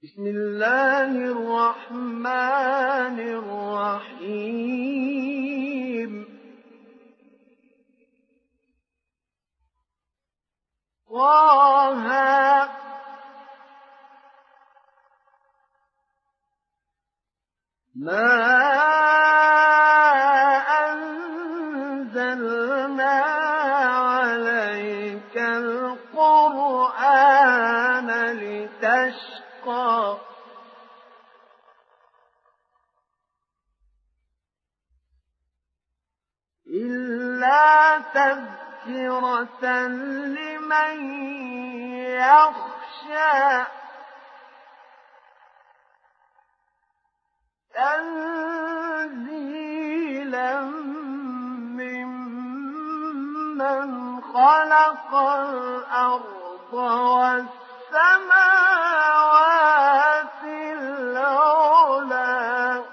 بسم الله الرحمن الرحيم طه ما أنزلنا عليك القرآن لتشقى إلا تذكرة لمن يخشى تنزيلا ممن خلق الأرض والسماوات العلى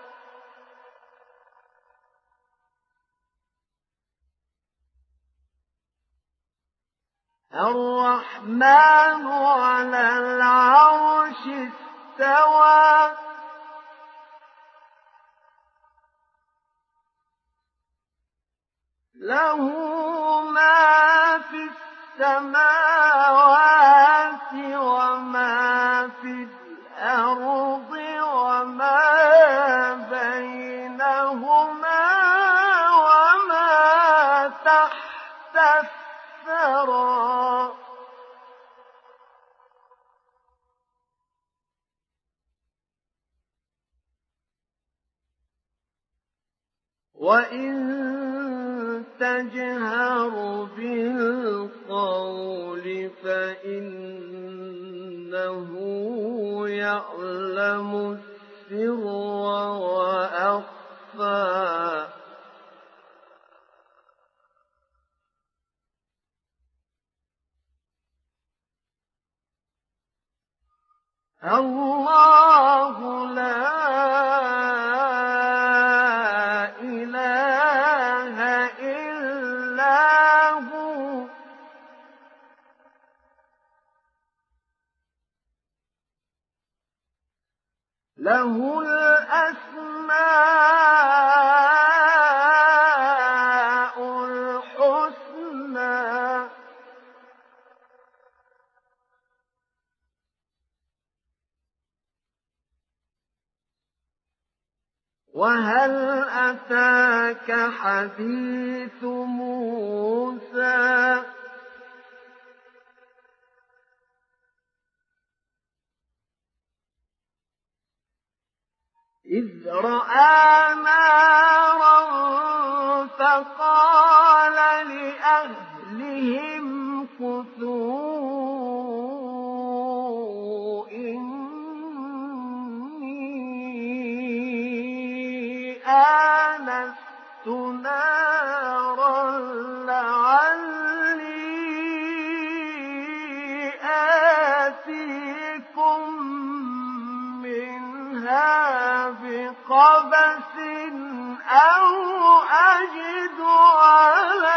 الرحمن على العرش استوى له ما في السماوات وما في الأرض وما بينهما وما تحت الثرى وإن تجهر بالقول فإنه يعلم السر وأخفى الله لا إله إلا هو له الأسماء الحسنى وهل أتاك حديث موسى إذ رأى نارا فقال لأهلهم كثوا إني آنست نارا لعلي آتيكم منها بقبس أو أجد على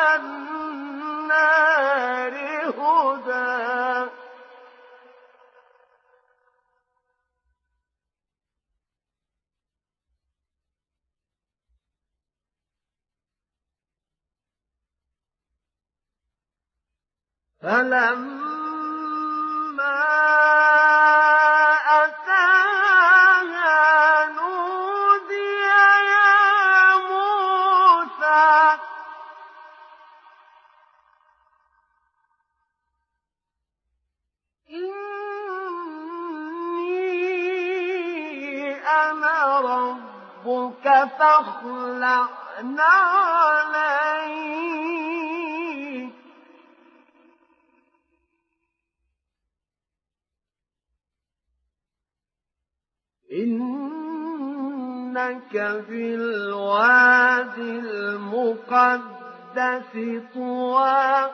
النار هدى فلما أتاها نودي يا موسى إني أنا ربك فاخلع عليك إنك بالوادي المقدس طوى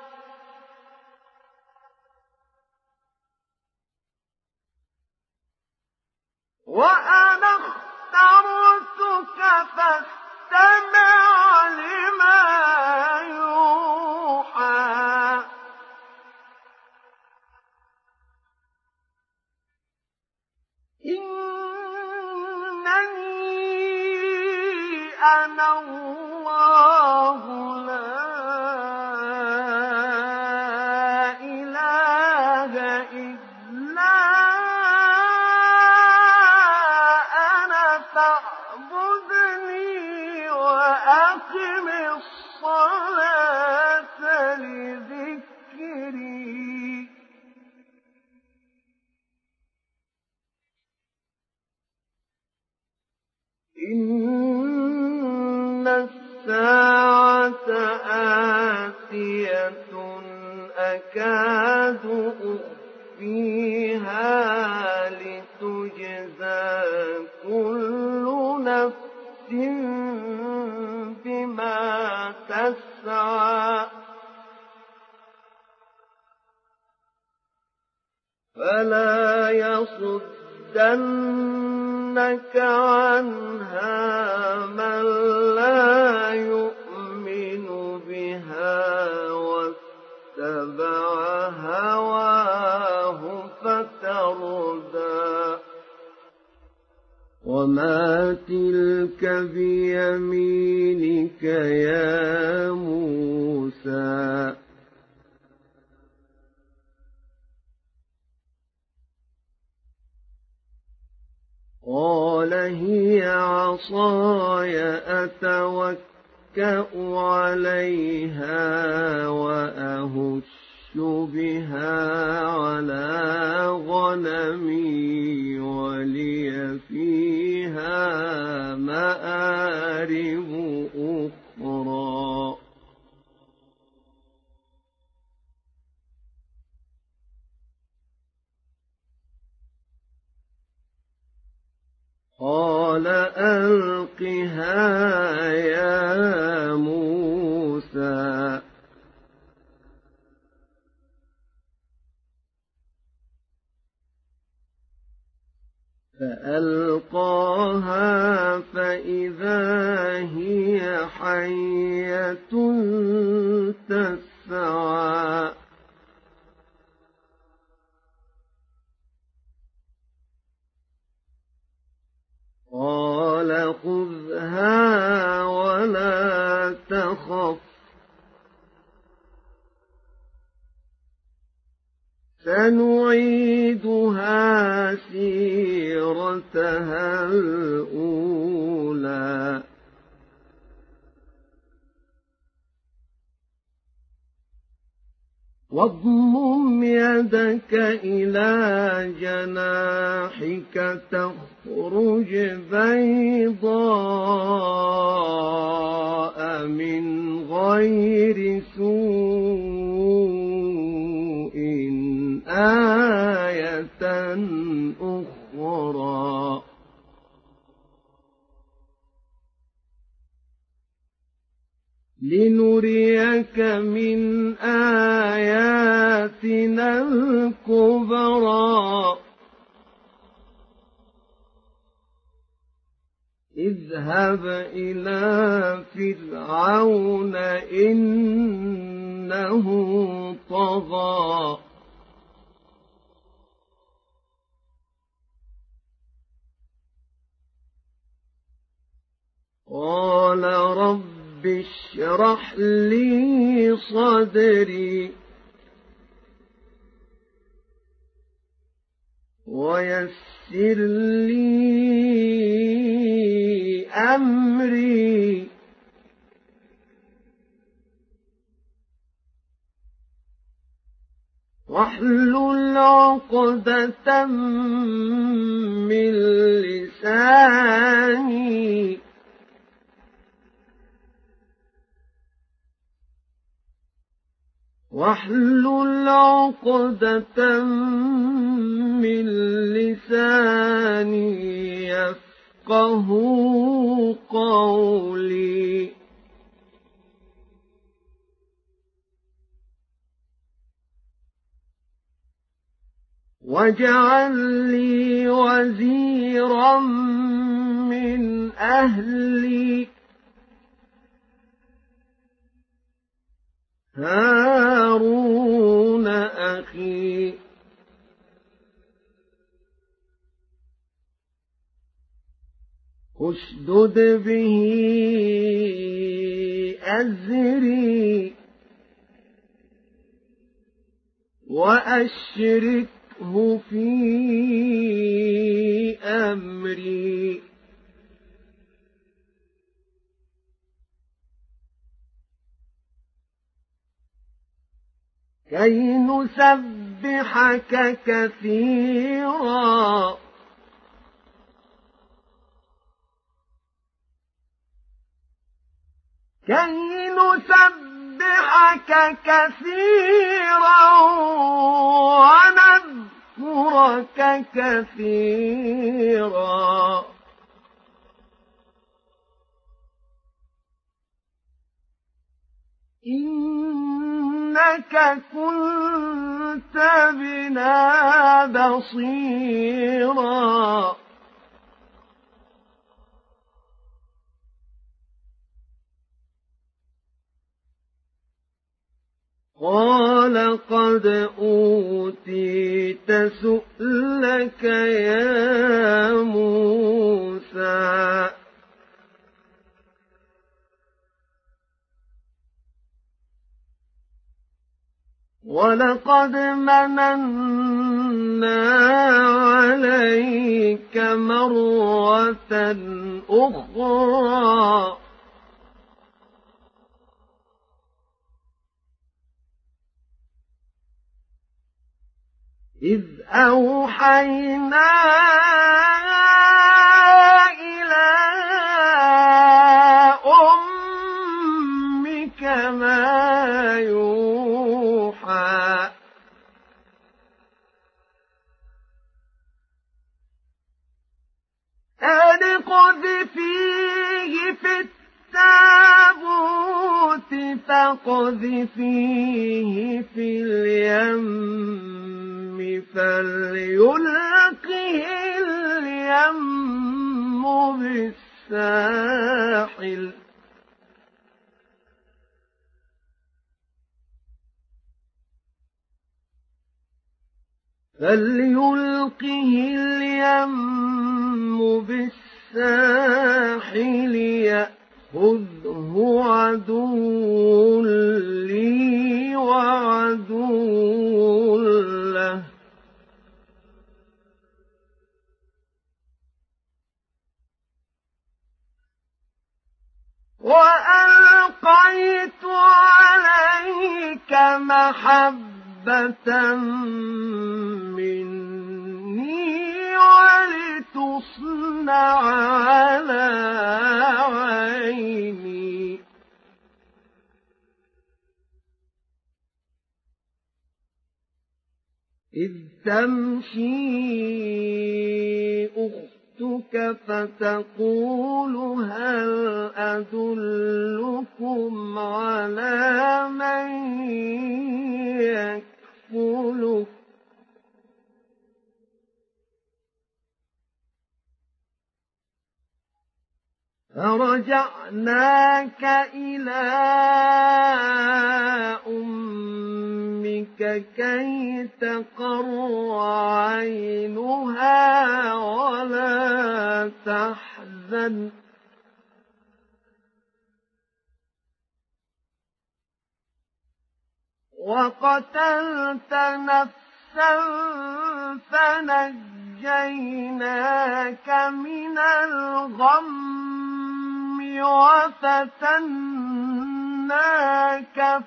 وأنا اخترتك فاستمع لما يوحى. وأقم الصلاة لذكري إن الساعة آتية أكاد أخفيها لتجزى كل نفس بما تسعى فلا يصدنك عنها من لا يؤمن بها واتبع هواه فتردى وما تلك بيمينك يا موسى قال هي عصاي أتوكأ عليها وأهش بها على غنمي ولي فيها مآرب أخرى قال ألقها يا موسى فألقاها فإذا هي حية تسعى قال خذها ولا تخف سنعيدها سيرتها الأولى واضمم يدك إلى جناحك تخرج بيضاء من غير سوء آية أخرى لنريك من آياتنا الكبرى اذهب إلى فرعون إنه طغى قال رب اشرح لي صدري ويسر لي أمري واحلل عقدة من لساني واحلل عقدة من لساني يفقه قولي واجعل لي وزيرا من أهلي هارون أخي اشدد به أزري وأشركه في أمري كي نسبحك كثيرا ونذكرك كثيرا إنك كنت بنا بصيرا قال قد أوتيت سؤلك يا موسى ولقد مننا عليك مرة أخرى إذ أوحينا إلى أمك ما يوحى أن اقذفيه في التابوت فاقذفيه في اليم فليلقه اليم بالساحل يأخذه عدو لي وعدو له وألقيت عليك محبة مني ولتصنع على عيني إذ تمشي أختك فتقول هل أدلكم على من يكفله فرجعناك إلى أمك كي تقر عينها ولا تحزن وقتلت نفسا فنجيناك من الغم وفتناك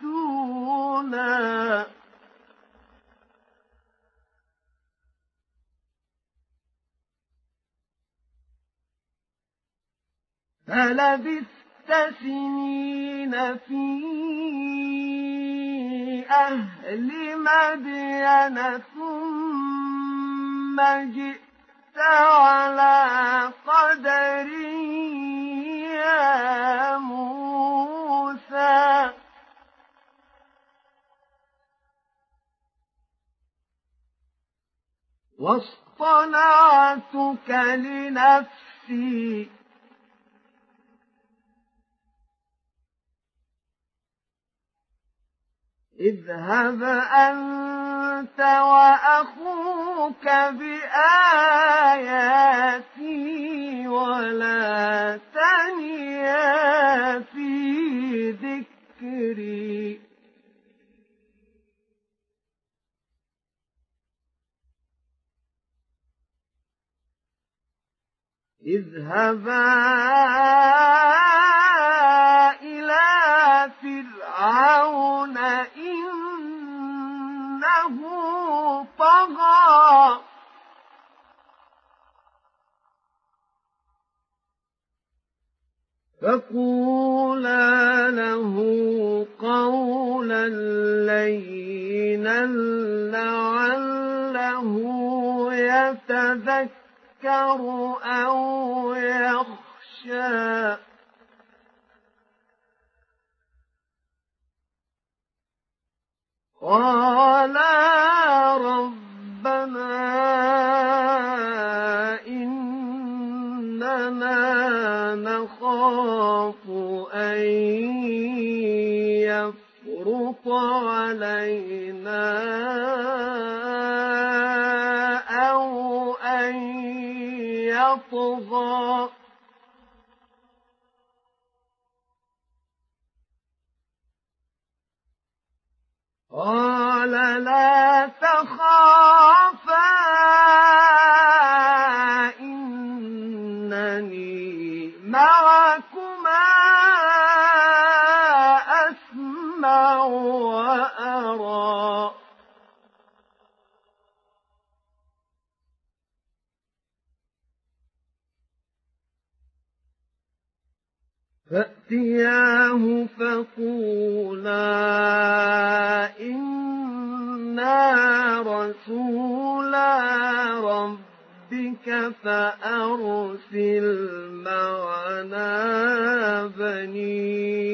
فتونا فلبثت سنين في أهل مدين ثم جئت على قدري يا موسى واصطنعتك لنفسي اذهب أنت وأخوك بآياتي ولا تنيا في ذكري اذهبا إلى فرعون فقولا له قولا لينا لعله يتذكر أو يخشى. قالا ربنا إننا نخاف أن يفرط علينا أو أن يطغى. قال لا تخافا إنني معكما أسمع وأرى. فأتياه فقولا إنا رسولا ربك فأرسل معنا بني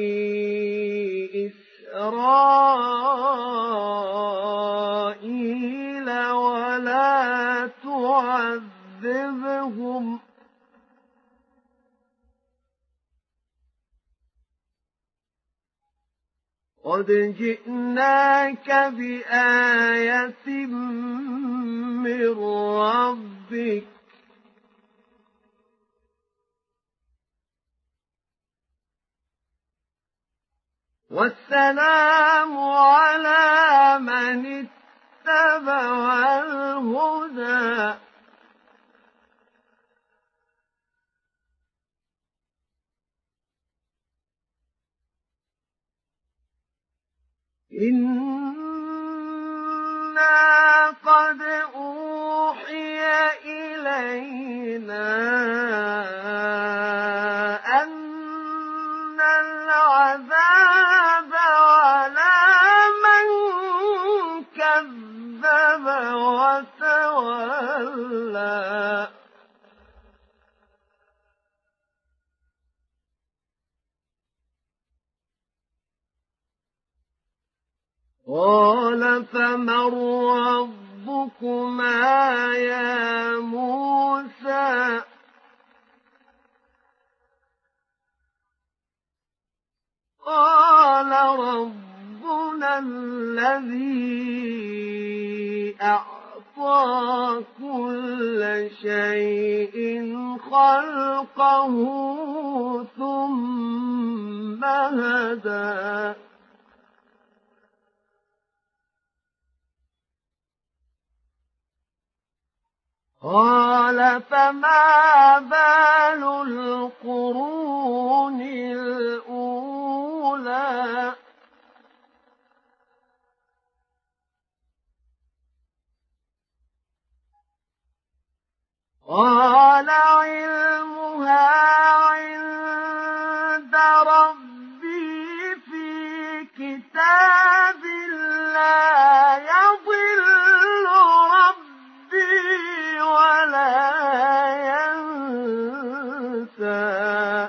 إسرائيل ولا تعذبهم قد جئناك بآية من ربك والسلام على من اتبع الهدى. إنا قد أوحي إلينا أن العذاب على من كذب وتولى. قال فمن ربكما يا موسى. قال ربنا الذي أعطى كل شيء خلقه ثم هدى. قال فما بال القرون الأولى. قال علمها عند ربي في كتاب لا يضل ربي ولا ينسى.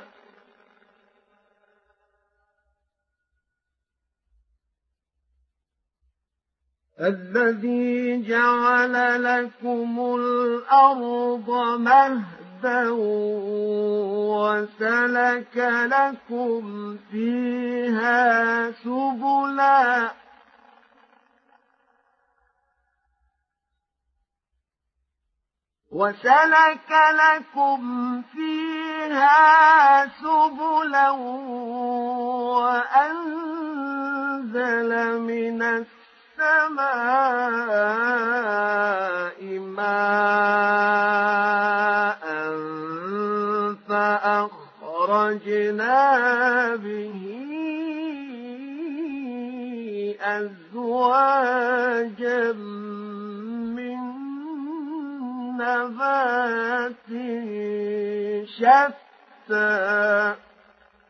الذي جعل لكم الأرض مهدا وسلك لكم فيها سبلا وأنزل من السماء ماء فأخرجنا به أزواجا من نبات شتى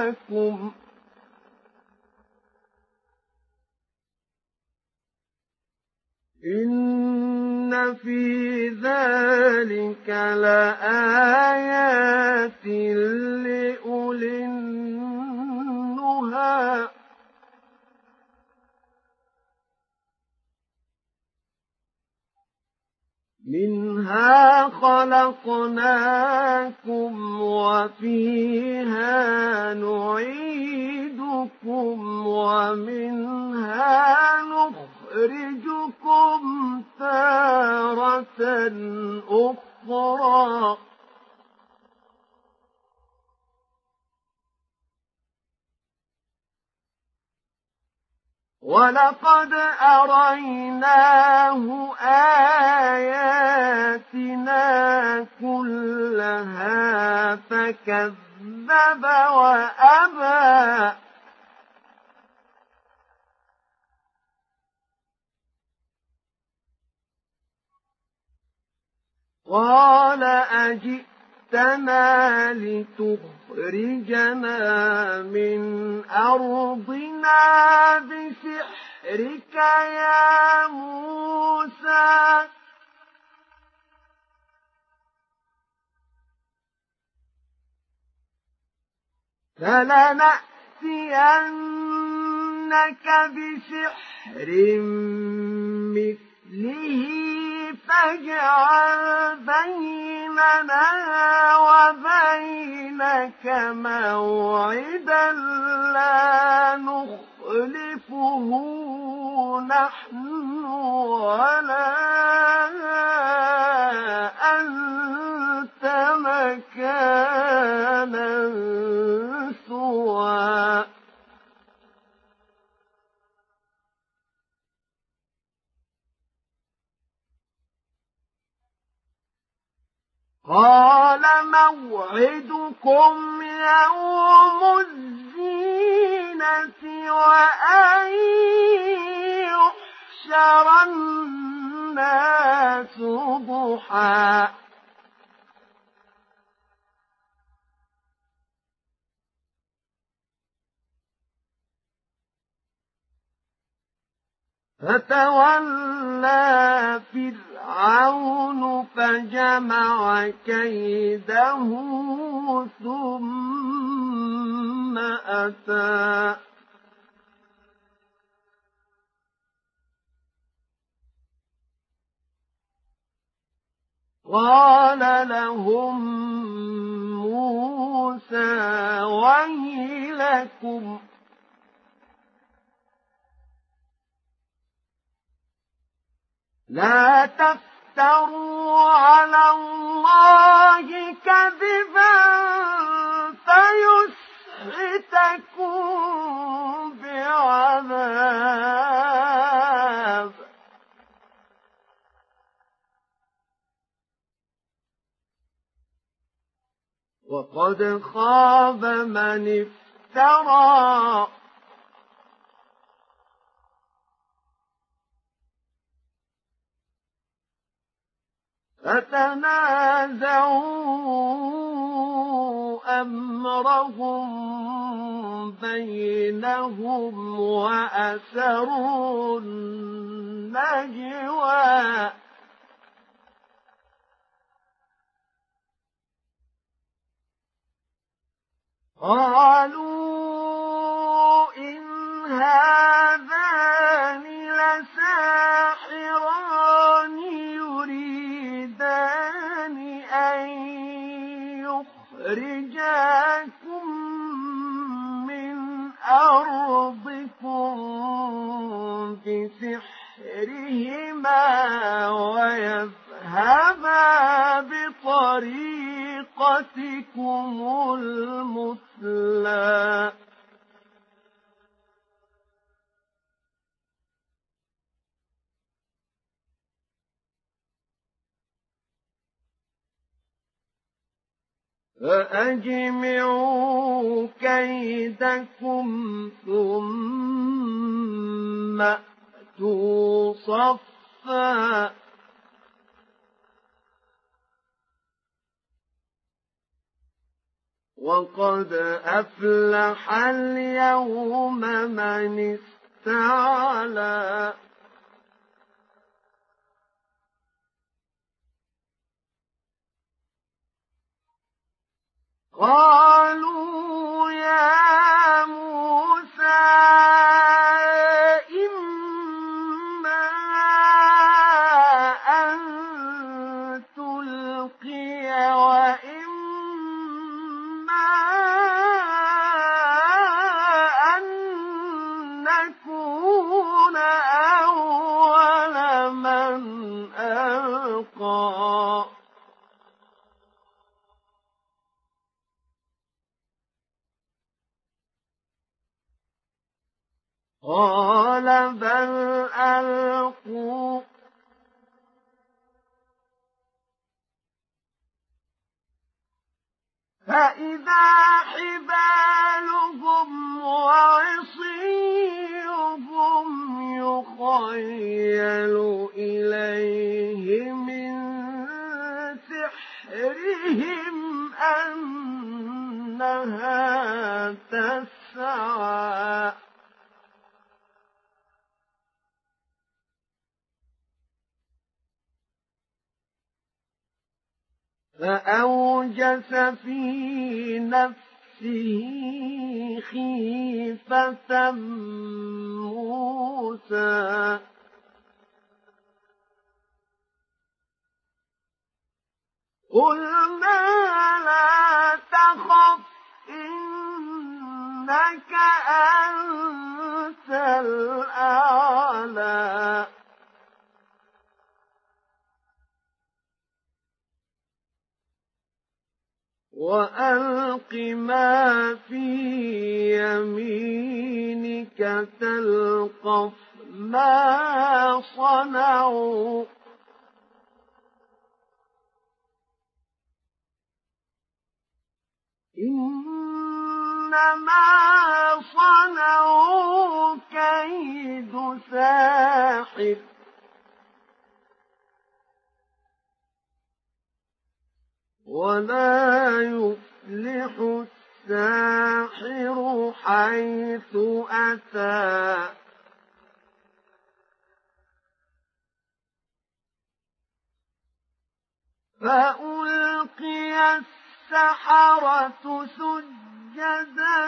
جناكم إن في ذلك لآيات لأولي النهى منها خلقناكم وفيها نعيدكم ومنها نخرجكم تارة أخرى ولقد أريناه آياتنا كلها فكذب وأبى قال أجئتنا لتخرجنا من أرضنا بسحرك يا موسى فلنأتينك بسحر مثله فاجعل بيننا وبينك موعدا لا نخلفه نحن ولا أنت مكانا سوى قال موعدكم يوم الزينة وأن يحشر الناس ضحى فتولى فرعون فجمع كيده ثم أتى قال لهم موسى ويلكم لا تفتروا على الله كذبا فيسحتكم بعذاب وقد خاب من افترى فتنازعوا أمرهم بينهم وأسروا النجوى قالوا إن هذان لساحران يريدان أن يخرجاكم من أرضكم بسحرهما ويذهبا بطريقتكم المثلى فأجمعوا كيدكم ثم أتوا صفا وقد أفلح اليوم من استعلى قالوا يا موسى إما أن تلقي وإما أن نكون أول من ألقى قال بل ألقوا فإذا حبالهم وعصيهم يخيل إليه من سحرهم أنها تسعى فأوجس في نفسه خيفة موسى قلنا لا تخف إنك أنت الأعلى وألق ما في يمينك تلقف ما صنعوا إنما صنعوا كيد ساحر ولا يفلح الساحر حيث أتى فألقي السحرة سجدا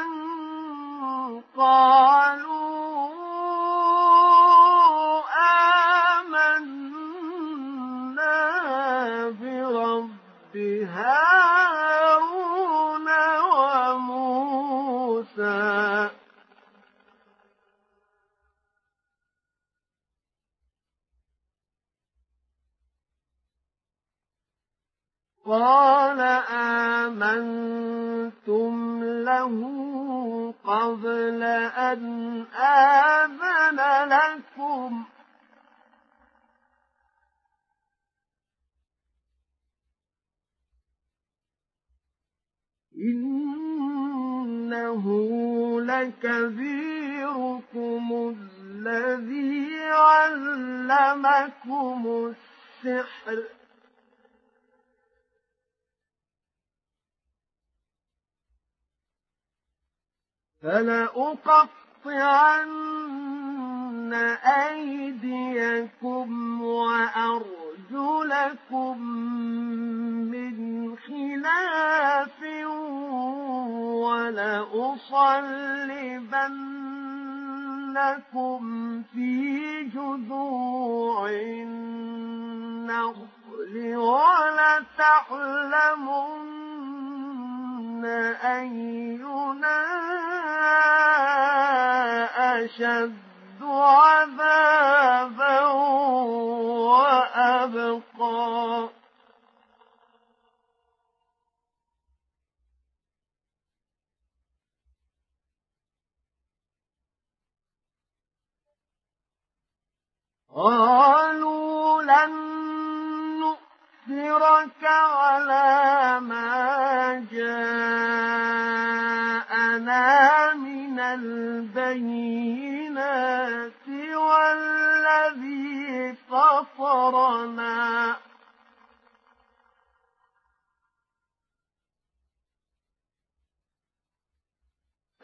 قالوا آمنا برب هارون وموسى قال آمنتم له قبل أن آذن لكم إنه لكبيركم الذي علمكم السحر فلأقطعن أيديكم وأرجلكم من خلاف ولأصلبنكم في جذوع النخل ولتعلمن أينا أشد عذابا وأبقى قالوا لن نؤثرك على ما جاءنا من البينات والذي فطرنا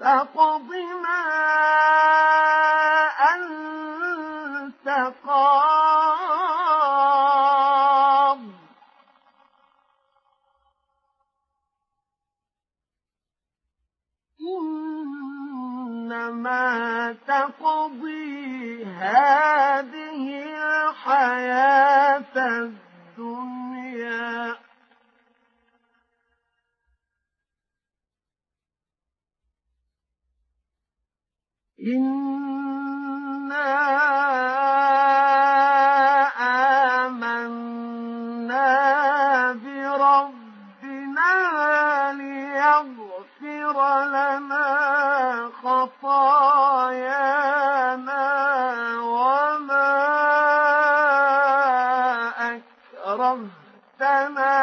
فاقض ما أنت قاض إنما تقضي هذه الحياة الدنيا إنا آمنا بربنا ليغفر لنا خطايانا وما أكرهتنا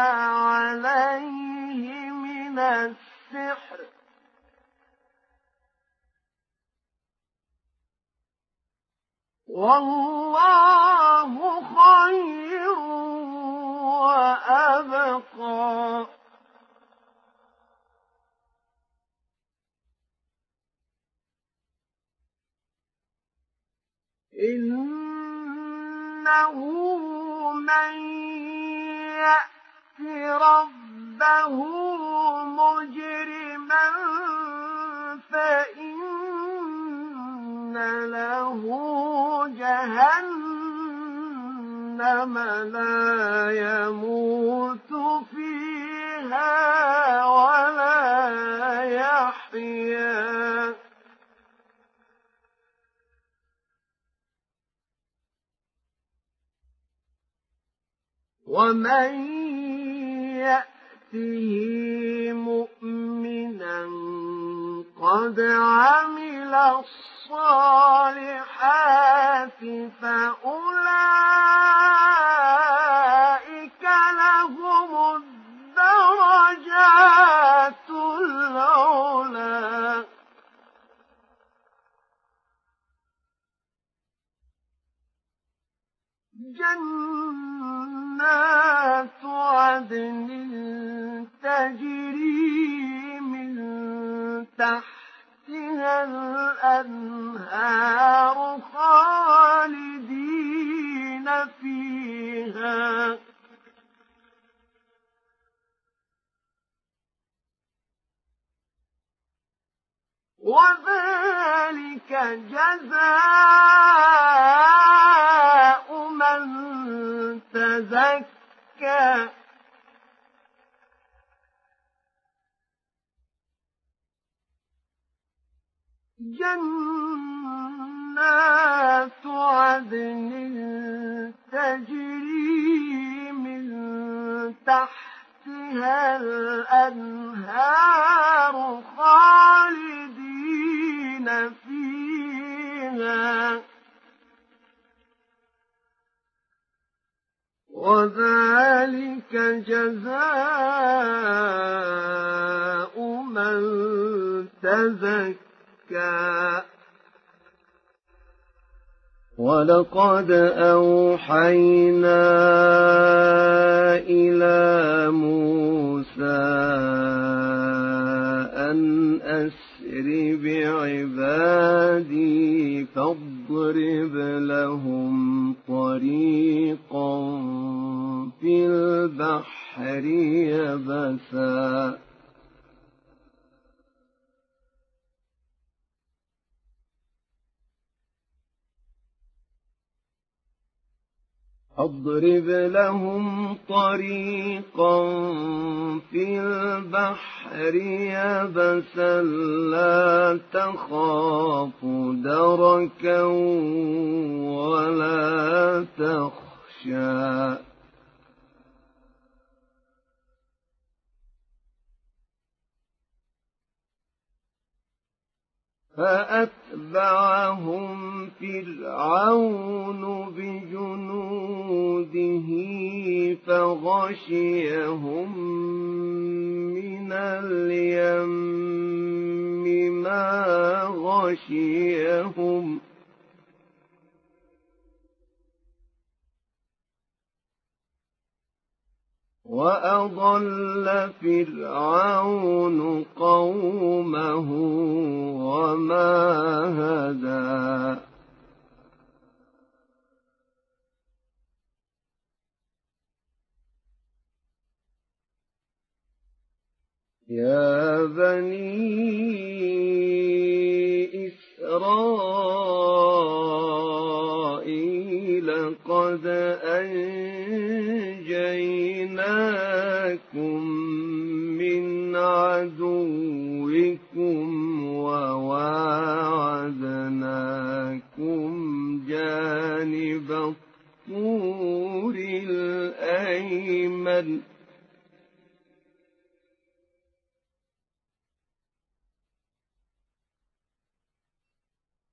عليه من السحر والله خير وأبقى إنه من يأت ربه مجرما فإن له جهنم لا يموت فيها ولا يحيا ومن يأته مؤمنا قد عمل الصالحات فأولئك لهم الدرجات العلى جنات عدن تجري من تحتها الأنهار خالدين فيها وذلك جزاء من تزكى جنات عدن تجري من تحتها الأنهار خالدين فيها وذلك جزاء من تزكى ولقد أوحينا إلى موسى أن أسر بعبادي فاضرب لهم طريقا في البحر يبسا اضرب لهم طريقا في البحر يبسا لا تخاف دركا ولا تخشى فأتبعهم فرعون بجنوده فغشيهم من اليم ما غشيهم وأضل فرعون قومه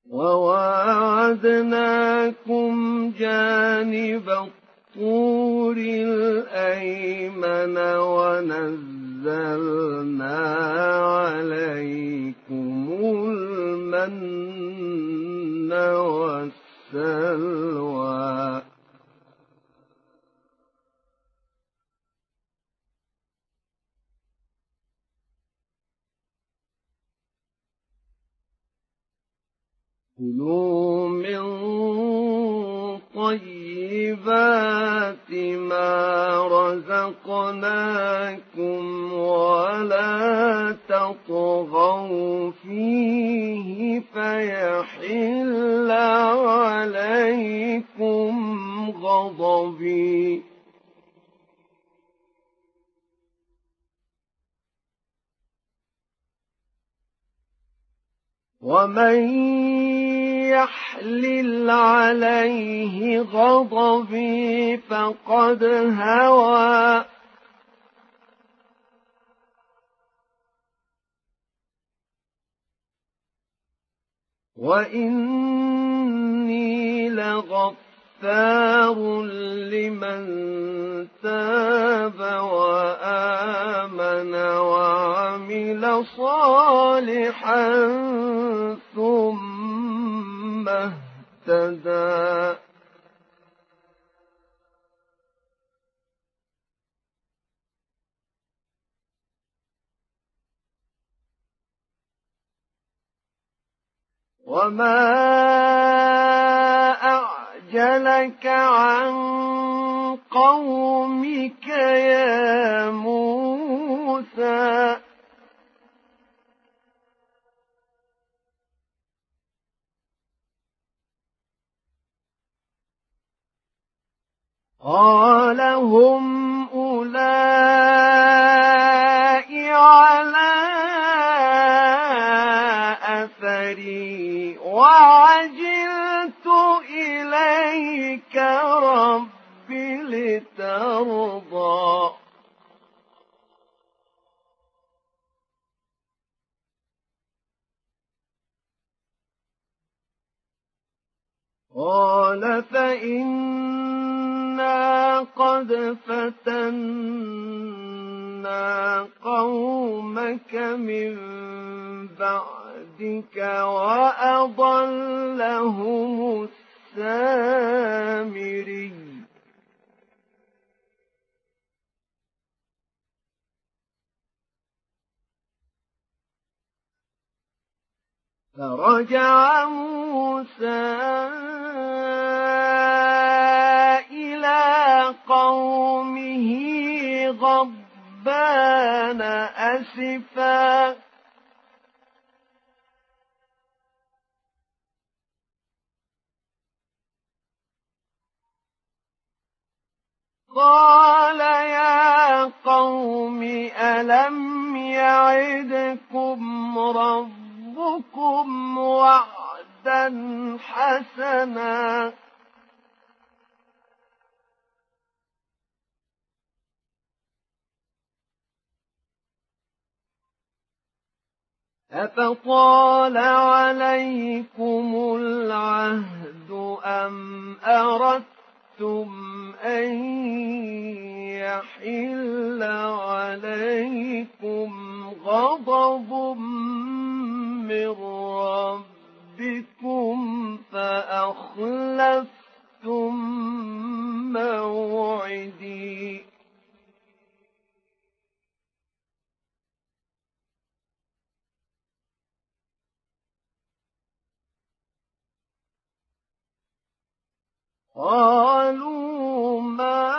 وواعدناكم جانب الطور الأيمن ونزلنا عليكم المن والسلوى كلوا من طيبات ما رزقناكم ولا تطغوا فيه فيحل عليكم غضبي ومن يحلل عليه غضبي فقد هوى وإني لغفار لمن تاب وآمن وعمل صالحا ثم اهتدى وما أعجلك عن قومك يا موسى قال هم أولئك على أثري وعجلت إليك رب لترضى قال فإنا قد فتنا قومك من بعدك وأضلهم السامري فرجع موسى إلى قومه غضبان أسفا قال يا قوم ألم يعدكم ربكم وعدا حسنا أفطال عليكم العهد أم أردتم أن يحل عليكم غضب من ربكم فأخلفتم موعدي قالوا ما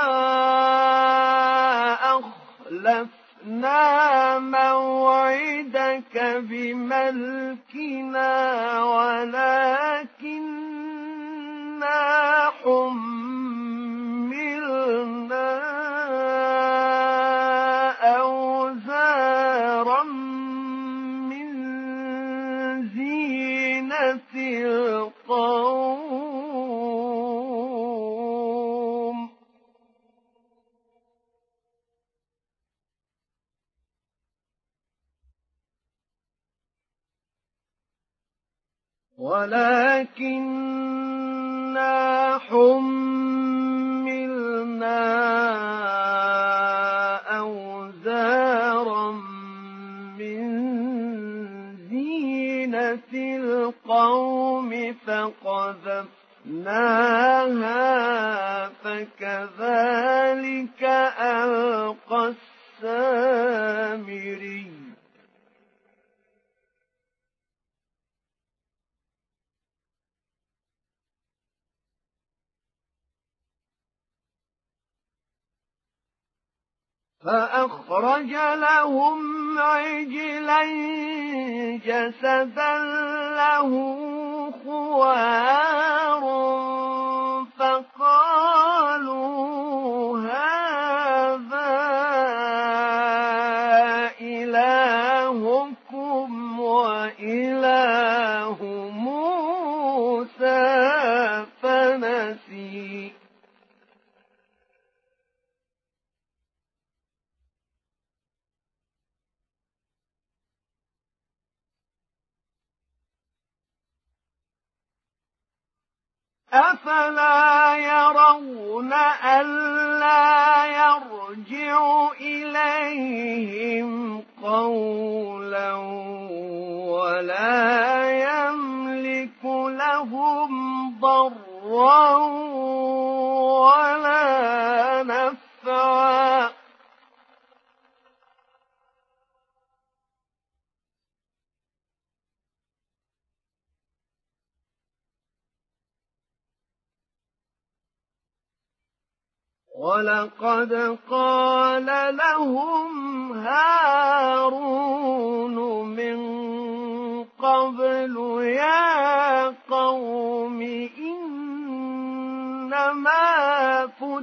أخلفنا موعدك بملكنا ولكننا حملنا أوزارا من زينة القوم ولكننا حملنا أوزارا من زينة القوم فقذفناها فكذلك ألقى السامري. فأخرج لهم عجلا جسدا له خوار فقالوا هذا إلهكم وإله موسى فنسي. أفلا يرون ألا يرجع إليهم قولا ولا يملك لهم ضرا ولا نفعا. ولقد قال لهم هارون من قبل يا قوم إنما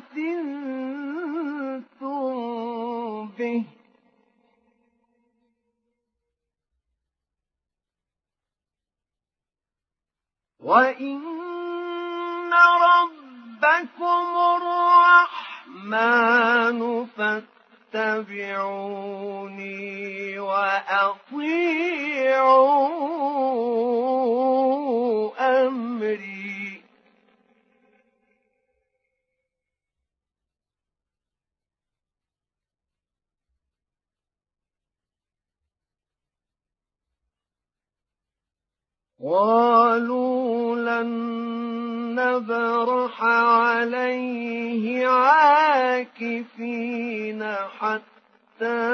فتنتم به وإن ربكم الرحمن فاتبعوني وأطيعوا أمري. قالوا لن نبرح عليه عاكفين حتى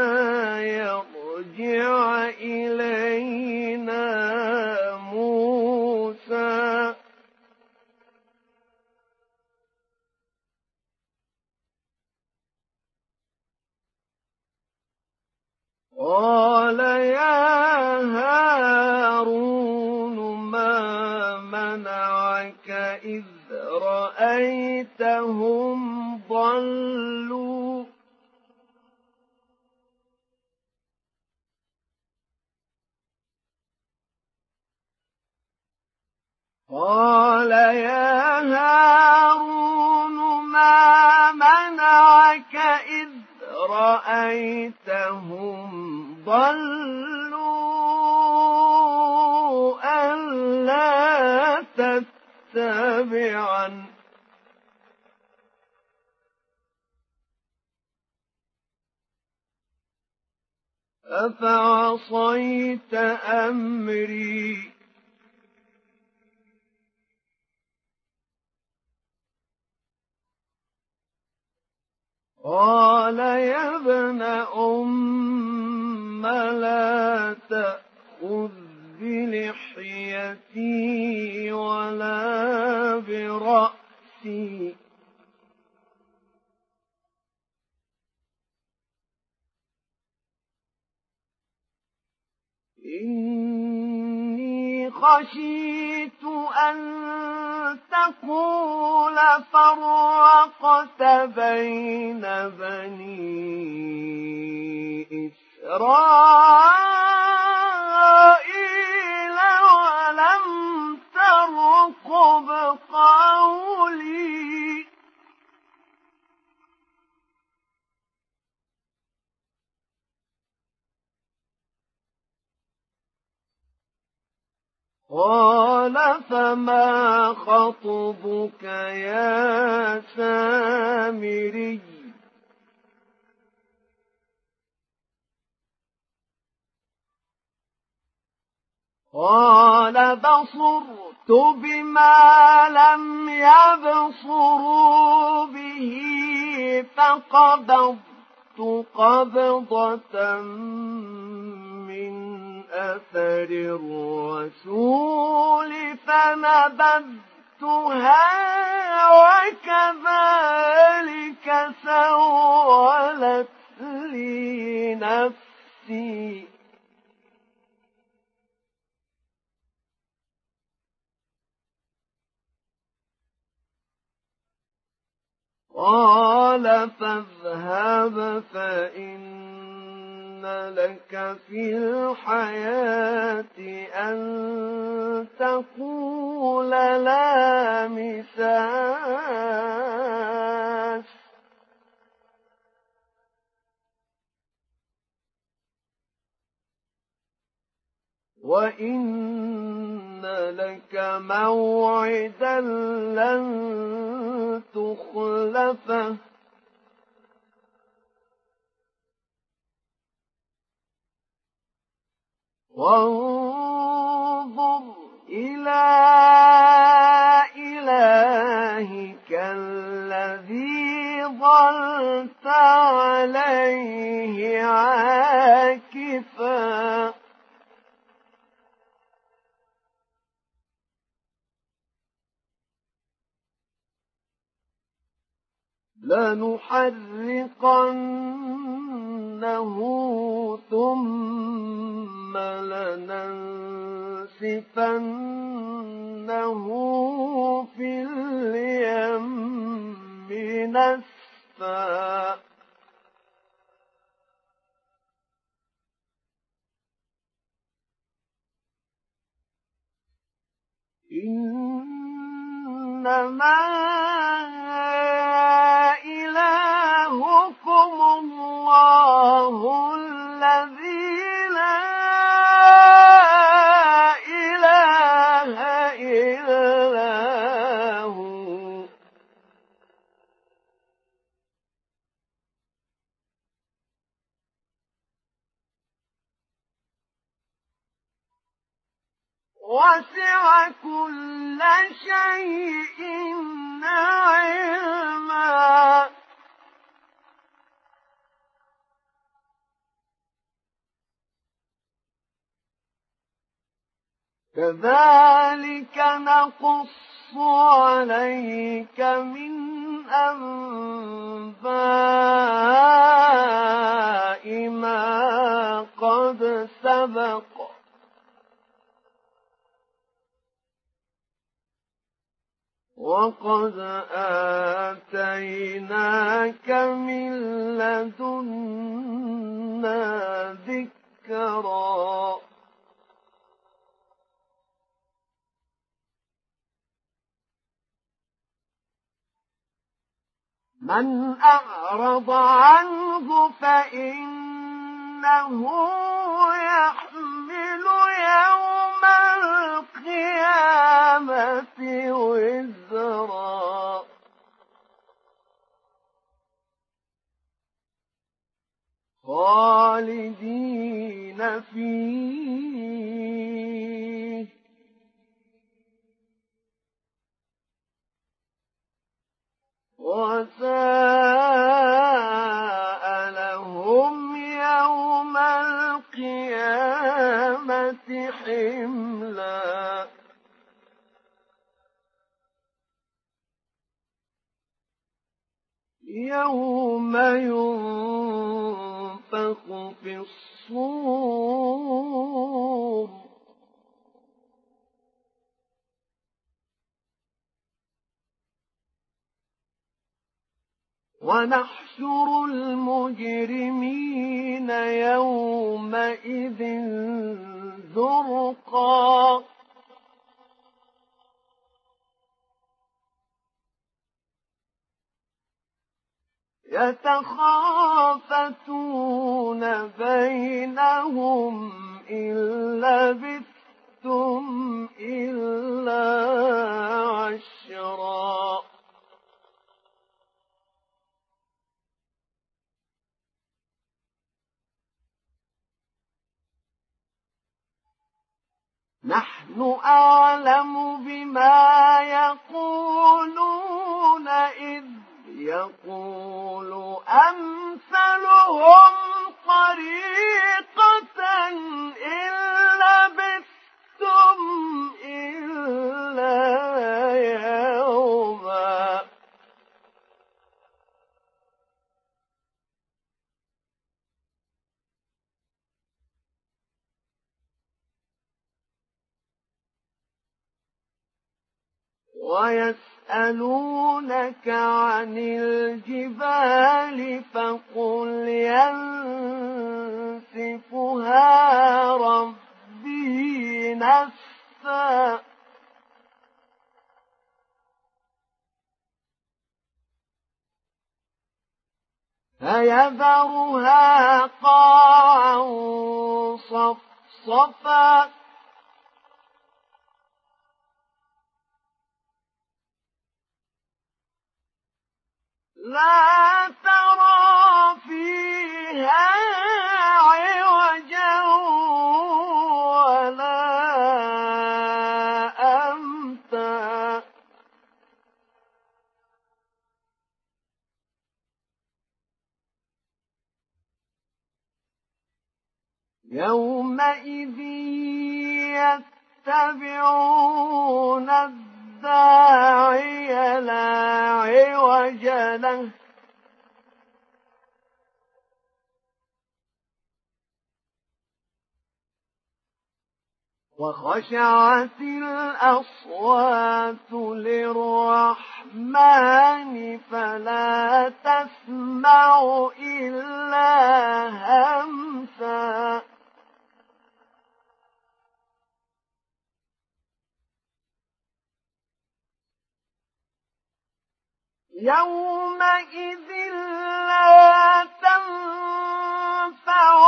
يرجع إلينا موسى. قال يا هارون ما منعك إذ رأيتهم ضلوا قال يا هارون ما منعك إذ رأيتهم ضلوا ألا تتبعن أفعصيت أمري. قال يا ابن أم لا تأخذ بلحيتي ولا برأسي إني خشيت أن تقول فرقت بين بني إسرائيل ولم ترقب قولي. قال قال فما خطبك يا سامري قال بصرت بما لم يبصروا به فقبضت قبضة من أثر الرسول فنبذتها وكذلك سولت لي نفسي قال فاذهب فإن لك في الحياة أن تقول لا مساس وإن لك موعدا لن تخلفه وانظر إلى إلهك الذي ظلت عليه عاكفا لنحرقنه ثم لننسفنه في اليم نسفا إنما إلهكم الله الذي لا إله إلا هو وسع كل شيء علما كذلك نقص عليك من أنباء ما قد سبق وقد آتيناك من لدنا ذكرا من أعرض عنه فإنه يحمل يوم القيامة وزرا خالدين فيه وساء لهم يوم القيامة حملا يوم ينفخ في الصور ونحشر المجرمين يومئذ زرقا يتخافتون بينهم إن لبثتم إلا نحن أعلم بما يقولون إذ يقول أمثلهم طريقة إن لبثتم إلا يوما ويسألونك عن الجبال فقل ينسفها ربي نسفا فيذرها قاعا صفصفا لا ترى فيها عوجا ولا أمتا يومئذ يتبعون الداعي لا عوج له وخشعت الأصوات للرحمن فلا تسمع إلا همسا يومئذ لا تنفع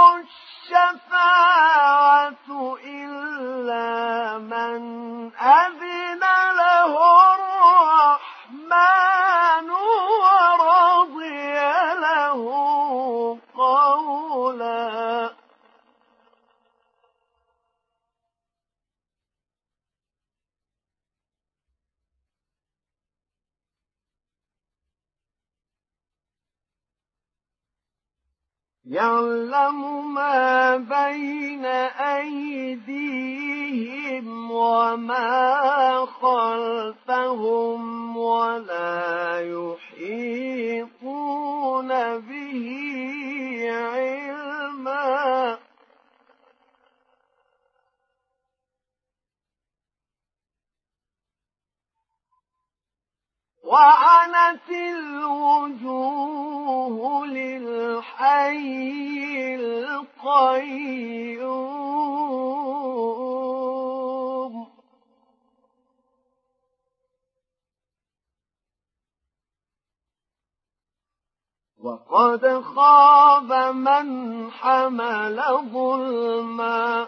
الشفاعة إلا من أذن له الرحمن ورضي له قولا يعلم ما بين أيديهم وما خلفهم ولا يحيطون به علما وعنت الوجوه للحي القيوم وقد خاب من حمل ظلما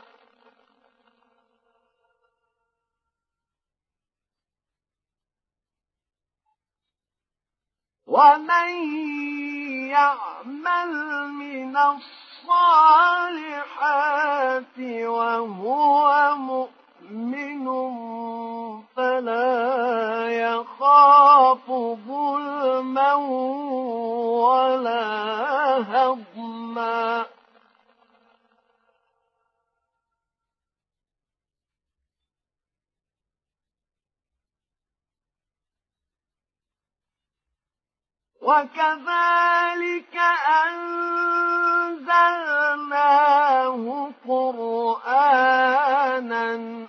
ومن يعمل من الصالحات وهو مؤمن فلا يخاف ظلما ولا هضما وكذلك أنزلناه قرآنا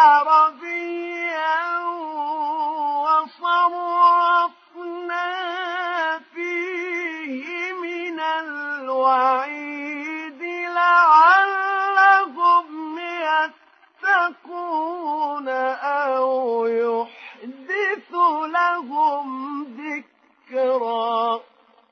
عربيا وصرفنا فيه من الوعيد لعلهم يتقون أو يحدث لهم ذكرا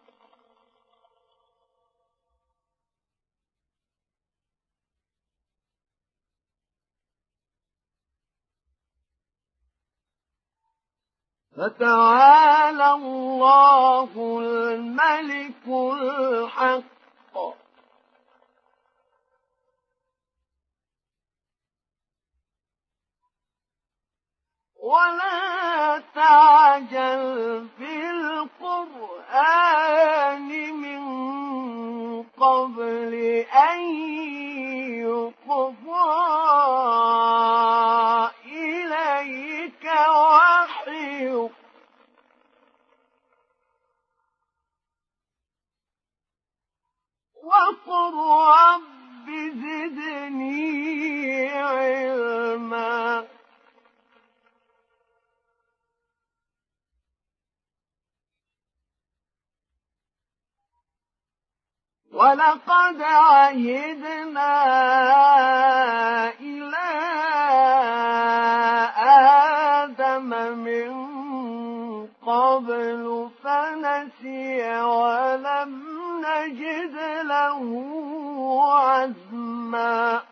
فتعالى الله الملك الحق ولا تعجل في القرآن من قبل أن يقضى إليك وحيه وقل رب زدني علما ولقد عهدنا إلى آدم من قبل فنسي ولم نجد له عزما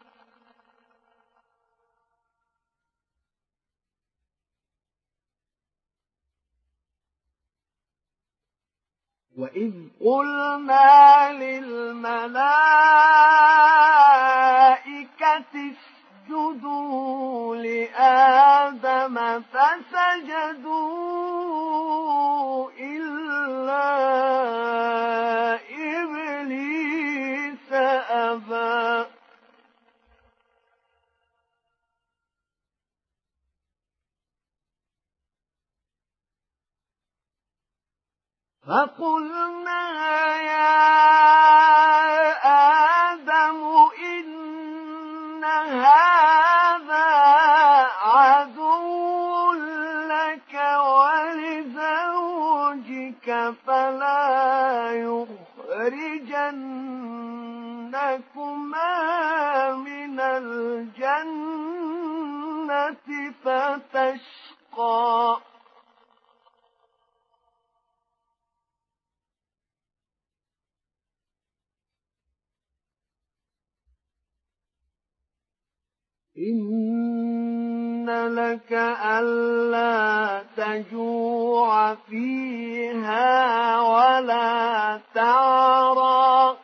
وإذ قلنا للملائكة اسجدوا لآدم فسجدوا إلا إبليس أبى فقلنا يا آدم إن هذا عدو لك ولزوجك فلا يخرجنكما من الجنة فتشقى إن لك ألا تجوع فيها ولا تعرى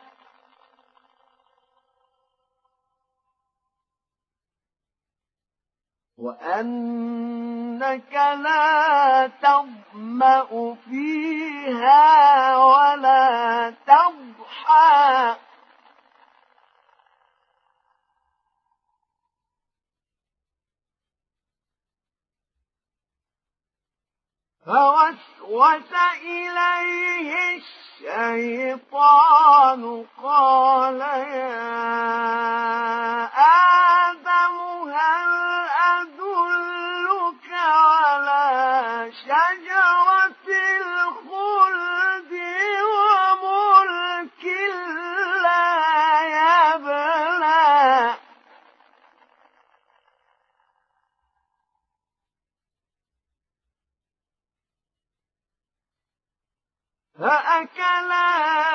وأنك لا تظمأ فيها ولا تضحى فوسوس إليه الشيطان قال يا آدم هل أدلك على شجرة الخلد وملك لا يبلى فأكلا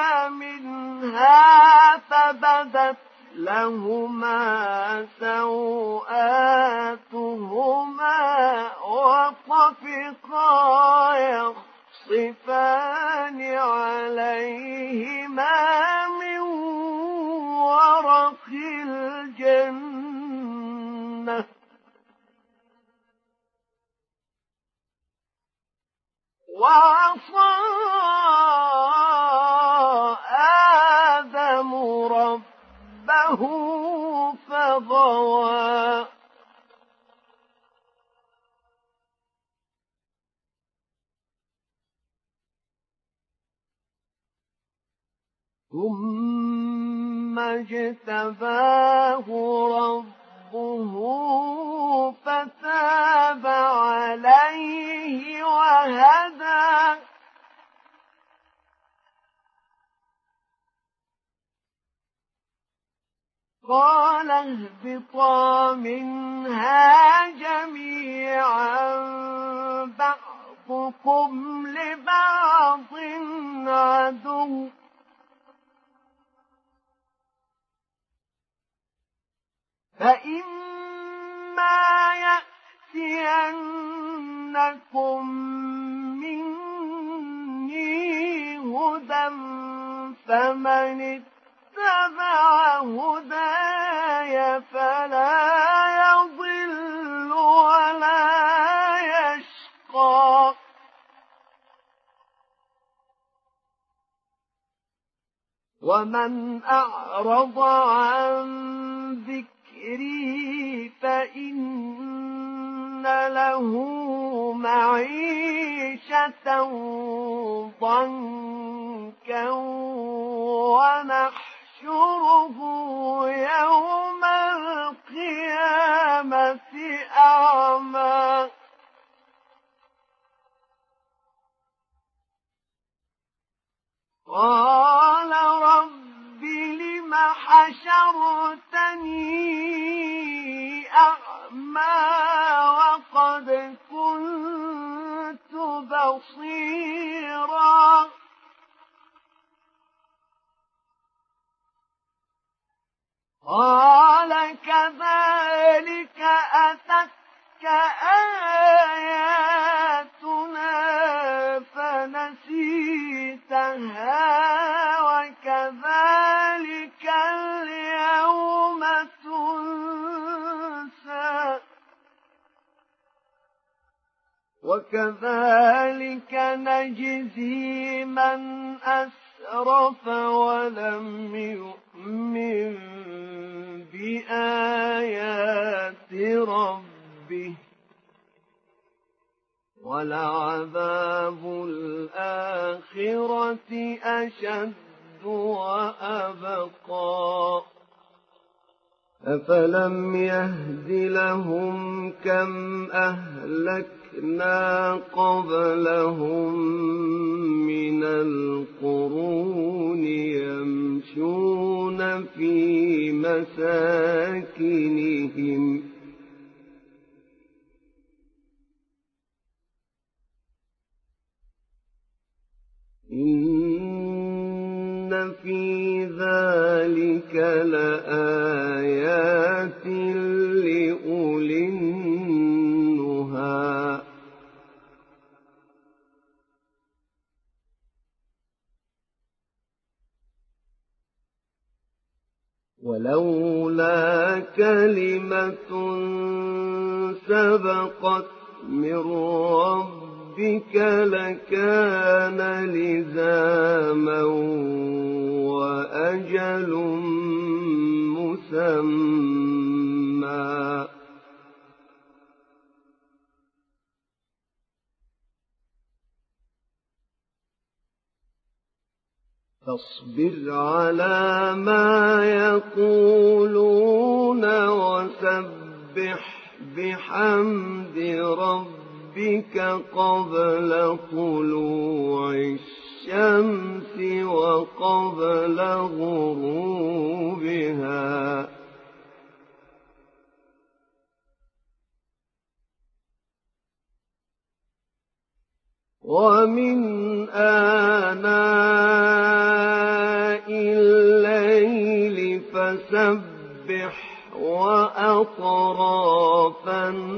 منها فبدت لهما سوآتهما وطفقا يخصفان عليهما من ورق الجنة وعصى آدم ربه فغوى ثم اجتباه ربه فتاب عليه وهدى قال اهبطا منها جميعا بعضكم لبعض عدو فإما يأتينكم مني هدى فمن اتبع هداي فلا يضل ولا ومن أعرض عن ذكري فإن له معيشة ضنكا ونحشره يوم القيامة أعمى قال رب لم حشرتني أعمى وقد كنت بصيرا قال كذلك أتتك آياتنا فنسيتها وكذلك اليوم تنسى وكذلك نجزي من أسرف ولم يؤمن بآيات ربه ولعذاب الآخرة أشد وأبقى أفلم يهد لهم كم أهلكنا قبلهم من القرون يمشون في مساكنهم إن في ذلك لآيات لأولي النهى ولولا كلمة سبقت من ربك لكان لزاما وأجل مسمى فاصبر على ما يقولون وسبح بحمد ربك قبل طلوع الشمس وقبل غروبها ومن آناء الليل فسبح وأطراف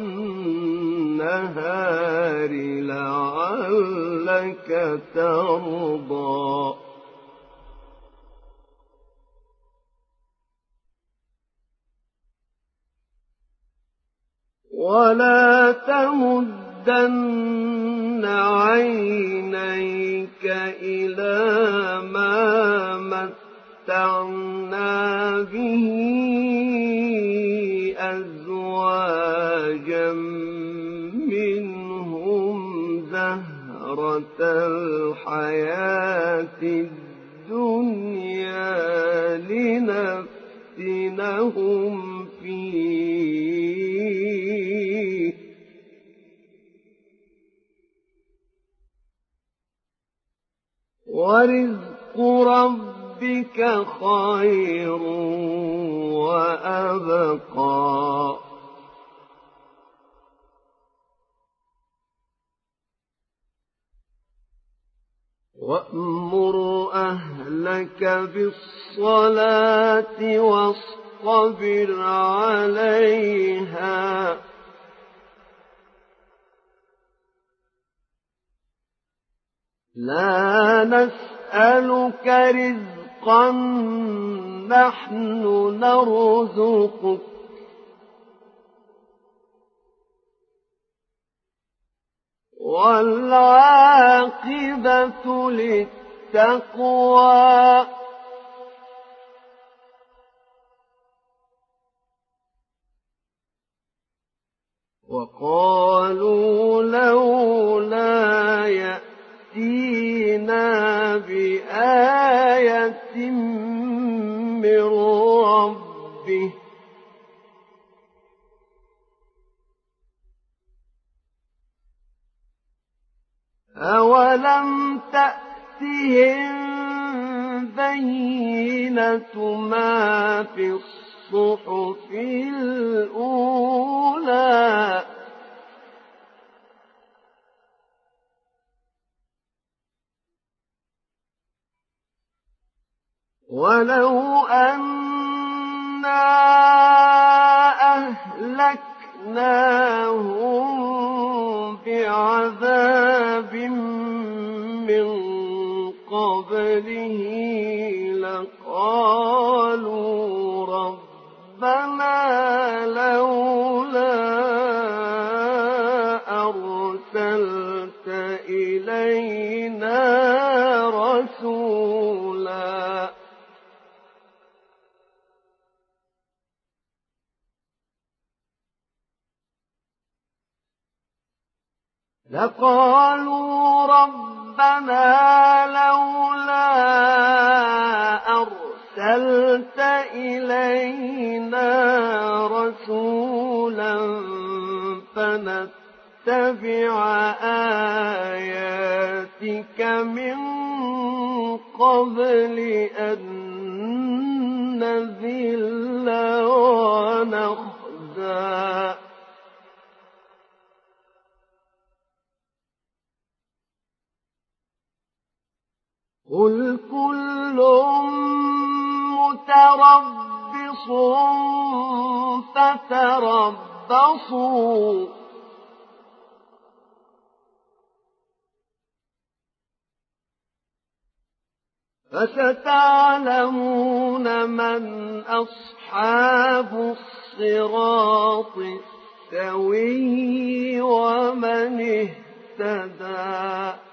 النهار لعلك ترضى ولا تمدن عينيك إلى ما متعنا به أزواجا منهم زهرة الحياة الدنيا لنفتنهم فيه ورزق ربك خير وأبقى وأمر أهلك بالصلاة واصطبر عليها لا نسألك رزقا نحن نرزقك والعاقبة للتقوى وقالوا لولا يأتينا بآية من ربه أولم تأتهم بينة ما في الصحف الأولى ولو أنا أهلكناهم بعذاب من قبله لقالوا ربنا لولا أرسلت إلينا رسولا أرسلت إلينا رسولا فنتبع آياتك من قبل أن نذل ونخزى قل كل متربص فتربصوا فستعلمون من أصحاب الصراط السوي ومن اهتدى